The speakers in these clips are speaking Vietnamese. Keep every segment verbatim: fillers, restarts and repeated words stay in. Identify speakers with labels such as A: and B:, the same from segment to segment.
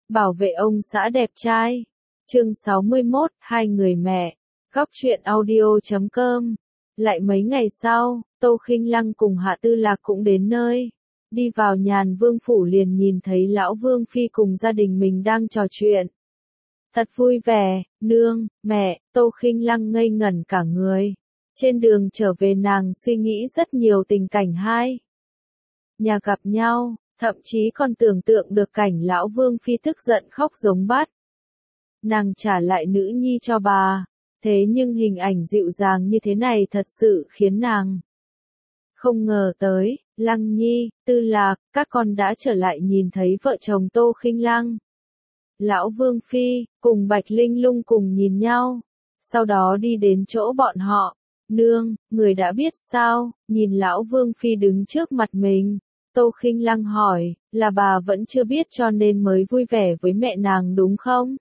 A: Bảo vệ ông xã đẹp trai. Chương sáu mươi mốt, hai người mẹ. Góc truyện audio chấm com. Lại mấy ngày sau, Tô Khinh Lăng cùng Hạ Tư Lạc cũng đến nơi. Đi vào Nhàn Vương phủ liền nhìn thấy lão Vương phi cùng gia đình mình đang trò chuyện. Thật vui vẻ, nương, mẹ, Tô Khinh Lăng ngây ngẩn cả người. Trên đường trở về nàng suy nghĩ rất nhiều tình cảnh hai nhà gặp nhau, thậm chí còn tưởng tượng được cảnh lão Vương phi tức giận khóc giống bắt. Nàng trả lại nữ nhi cho bà, thế nhưng hình ảnh dịu dàng như thế này thật sự khiến nàng không ngờ tới. Lăng Nhi, Tư Lạc, các con đã trở lại nhìn thấy vợ chồng Tô Khinh Lăng. Lão Vương phi cùng Bạch Linh Lung cùng nhìn nhau, sau đó đi đến chỗ bọn họ. Nương, người đã biết sao? Nhìn lão Vương phi đứng trước mặt mình, Tô Khinh Lăng hỏi, là bà vẫn chưa biết cho nên mới vui vẻ với mẹ nàng đúng không?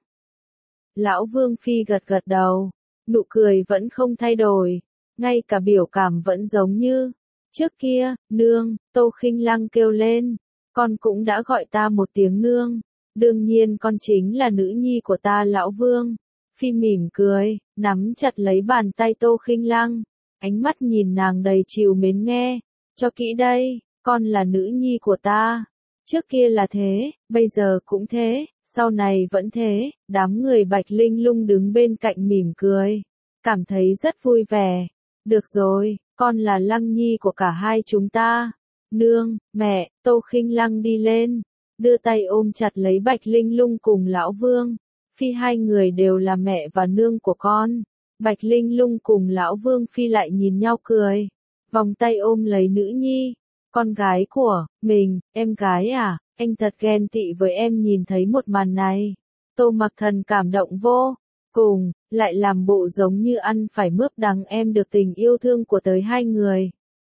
A: Lão Vương phi gật gật đầu, nụ cười vẫn không thay đổi, ngay cả biểu cảm vẫn giống như trước kia. Nương, Tô Khinh Lăng kêu lên, con cũng đã gọi ta một tiếng nương, đương nhiên con chính là nữ nhi của ta. Lão Vương phi mỉm cười, nắm chặt lấy bàn tay Tô Khinh Lăng, ánh mắt nhìn nàng đầy trìu mến. Nghe cho kỹ đây, con là nữ nhi của ta, trước kia là thế, bây giờ cũng thế, sau này vẫn thế. Đám người Bạch Linh Lung đứng bên cạnh mỉm cười, cảm thấy rất vui vẻ. Được rồi, con là Lăng Nhi của cả hai chúng ta. Nương, mẹ, Tô Khinh Lăng đi lên, đưa tay ôm chặt lấy Bạch Linh Lung cùng lão Vương phi, hai người đều là mẹ và nương của con. Bạch Linh Lung cùng lão Vương phi lại nhìn nhau cười, vòng tay ôm lấy nữ nhi, con gái của mình. Em gái à, anh thật ghen tị với em. Nhìn thấy một màn này, Tô Mặc Thần cảm động vô cùng, lại làm bộ giống như ăn phải mướp đắng. Em được tình yêu thương của tới hai người.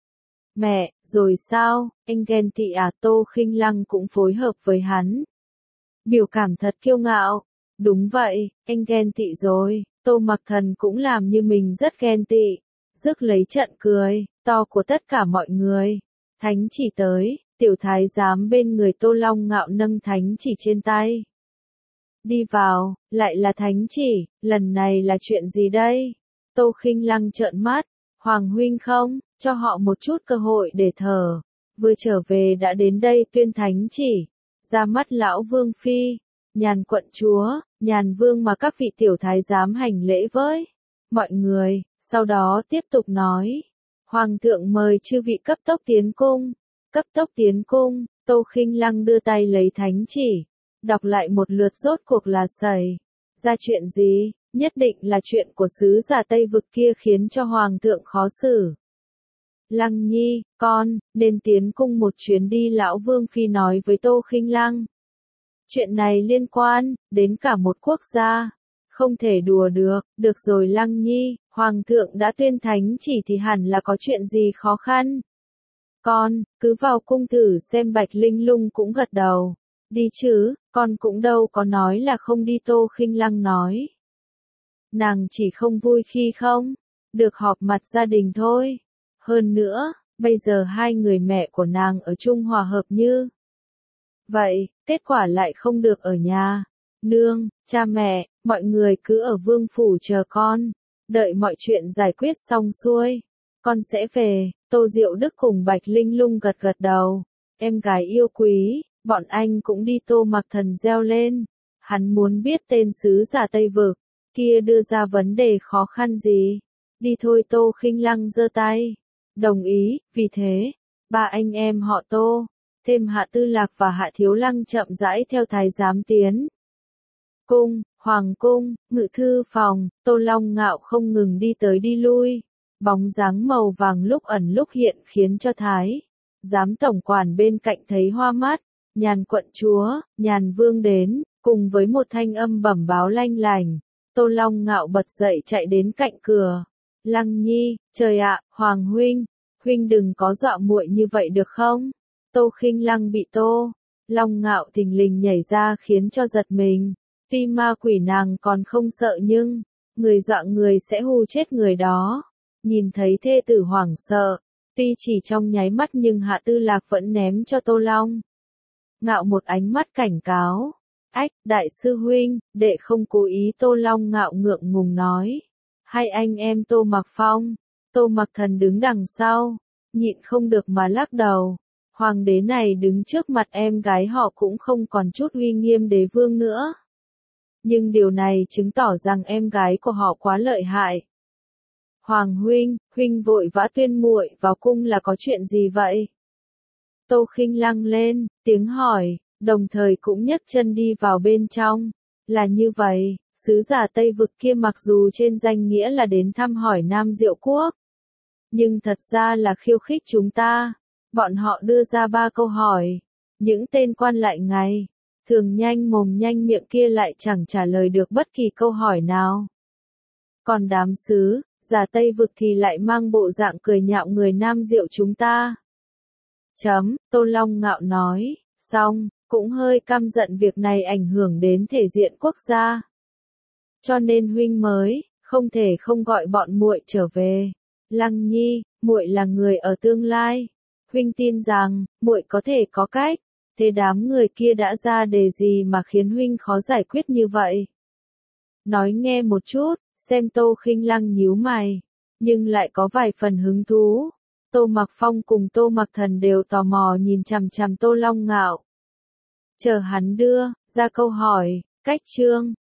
A: Mẹ, rồi sao, anh ghen tị à? Tô Khinh Lăng cũng phối hợp với hắn, biểu cảm thật kiêu ngạo. Đúng vậy, anh ghen tị rồi. Tô Mặc Thần cũng làm như mình rất ghen tị, rước lấy trận cười to của tất cả mọi người. Thánh chỉ tới, tiểu thái giám bên người Tô Long Ngạo nâng thánh chỉ trên tay. Đi vào, lại là thánh chỉ, lần này là chuyện gì đây? Tô Khinh Lăng trợn mắt, Hoàng huynh không cho họ một chút cơ hội để thở, vừa trở về đã đến đây tuyên thánh chỉ. Ra mắt lão Vương phi, Nhàn quận chúa, Nhàn Vương mà các vị tiểu thái giám hành lễ với mọi người, sau đó tiếp tục nói, Hoàng thượng mời chư vị cấp tốc tiến cung. Cấp tốc tiến cung. Tô Khinh Lăng đưa tay lấy thánh chỉ, đọc lại một lượt. Rốt cuộc là xảy ra chuyện gì? Nhất định là chuyện của sứ giả Tây Vực kia khiến cho Hoàng thượng khó xử. Lăng Nhi, con nên tiến cung một chuyến đi. Lão Vương phi nói với Tô Khinh Lăng, chuyện này liên quan đến cả một quốc gia, không thể đùa được. Được rồi Lăng Nhi, Hoàng thượng đã tuyên thánh chỉ thì hẳn là có chuyện gì khó khăn. Con cứ vào cung thử xem. Bạch Linh Lung cũng gật đầu. Đi chứ, con cũng đâu có nói là không đi. Tô Khinh Lăng nói, nàng chỉ không vui khi không được họp mặt gia đình thôi. Hơn nữa, bây giờ hai người mẹ của nàng ở chung hòa hợp như vậy, kết quả lại không được ở nhà. Nương, cha mẹ, mọi người cứ ở vương phủ chờ con, đợi mọi chuyện giải quyết xong xuôi, con sẽ về. Tô Diệu Đức cùng Bạch Linh Lung gật gật đầu. Em gái yêu quý, bọn anh cũng đi. Tô Mặc Thần reo lên, hắn muốn biết tên sứ giả Tây Vực kia đưa ra vấn đề khó khăn gì. Đi thôi. Tô Khinh Lăng giơ tay, đồng ý. Vì thế, ba anh em họ Tô, thêm Hạ Tư Lạc và Hạ Thiếu Lăng chậm rãi theo thái giám tiến cung. Hoàng cung, ngự thư phòng, Tô Long Ngạo không ngừng đi tới đi lui, bóng dáng màu vàng lúc ẩn lúc hiện khiến cho thái giám tổng quản bên cạnh thấy hoa mắt. Nhàn quận chúa, Nhàn Vương đến, cùng với một thanh âm bẩm báo lanh lành. Tô Long Ngạo bật dậy chạy đến cạnh cửa. Lăng Nhi, trời ạ, Hoàng huynh, huynh đừng có dọa muội như vậy được không? Tô Khinh Lăng bị Tô Long Ngạo thình lình nhảy ra khiến cho giật mình. Tuy ma quỷ nàng còn không sợ nhưng người dọa người sẽ hù chết người đó. Nhìn thấy thê tử hoảng sợ, tuy chỉ trong nháy mắt nhưng Hạ Tư Lạc vẫn ném cho Tô Long Ngạo một ánh mắt cảnh cáo. Ách, đại sư huynh, đệ không cố ý. Tô Long Ngạo ngượng ngùng nói. Hai anh em Tô Mặc Phong, Tô Mặc Thần đứng đằng sau, nhịn không được mà lắc đầu. Hoàng đế này đứng trước mặt em gái họ cũng không còn chút uy nghiêm đế vương nữa. Nhưng điều này chứng tỏ rằng em gái của họ quá lợi hại. Hoàng huynh, huynh vội vã tuyên muội vào cung là có chuyện gì vậy? Tô Khinh Lăng lên, tiếng hỏi, đồng thời cũng nhấc chân đi vào bên trong. Là như vậy, sứ giả Tây Vực kia mặc dù trên danh nghĩa là đến thăm hỏi Nam Diệu Quốc, nhưng thật ra là khiêu khích chúng ta. Bọn họ đưa ra ba câu hỏi. Những tên quan lại ngày thường nhanh mồm nhanh miệng kia lại chẳng trả lời được bất kỳ câu hỏi nào. Còn đám sứ giả Tây Vực thì lại mang bộ dạng cười nhạo người Nam Diệu chúng ta. Chấm, Tô Long Ngạo nói, xong, cũng hơi căm giận việc này ảnh hưởng đến thể diện quốc gia. Cho nên huynh mới không thể không gọi bọn muội trở về. Lăng Nhi, muội là người ở tương lai, huynh tin rằng muội có thể có cách. Thế đám người kia đã ra đề gì mà khiến huynh khó giải quyết như vậy? Nói nghe một chút, xem. Tô Khinh Lăng nhíu mày, nhưng lại có vài phần hứng thú. Tô Mặc Phong cùng Tô Mặc Thần đều tò mò nhìn chằm chằm Tô Long Ngạo. Chờ hắn đưa ra câu hỏi, cách chương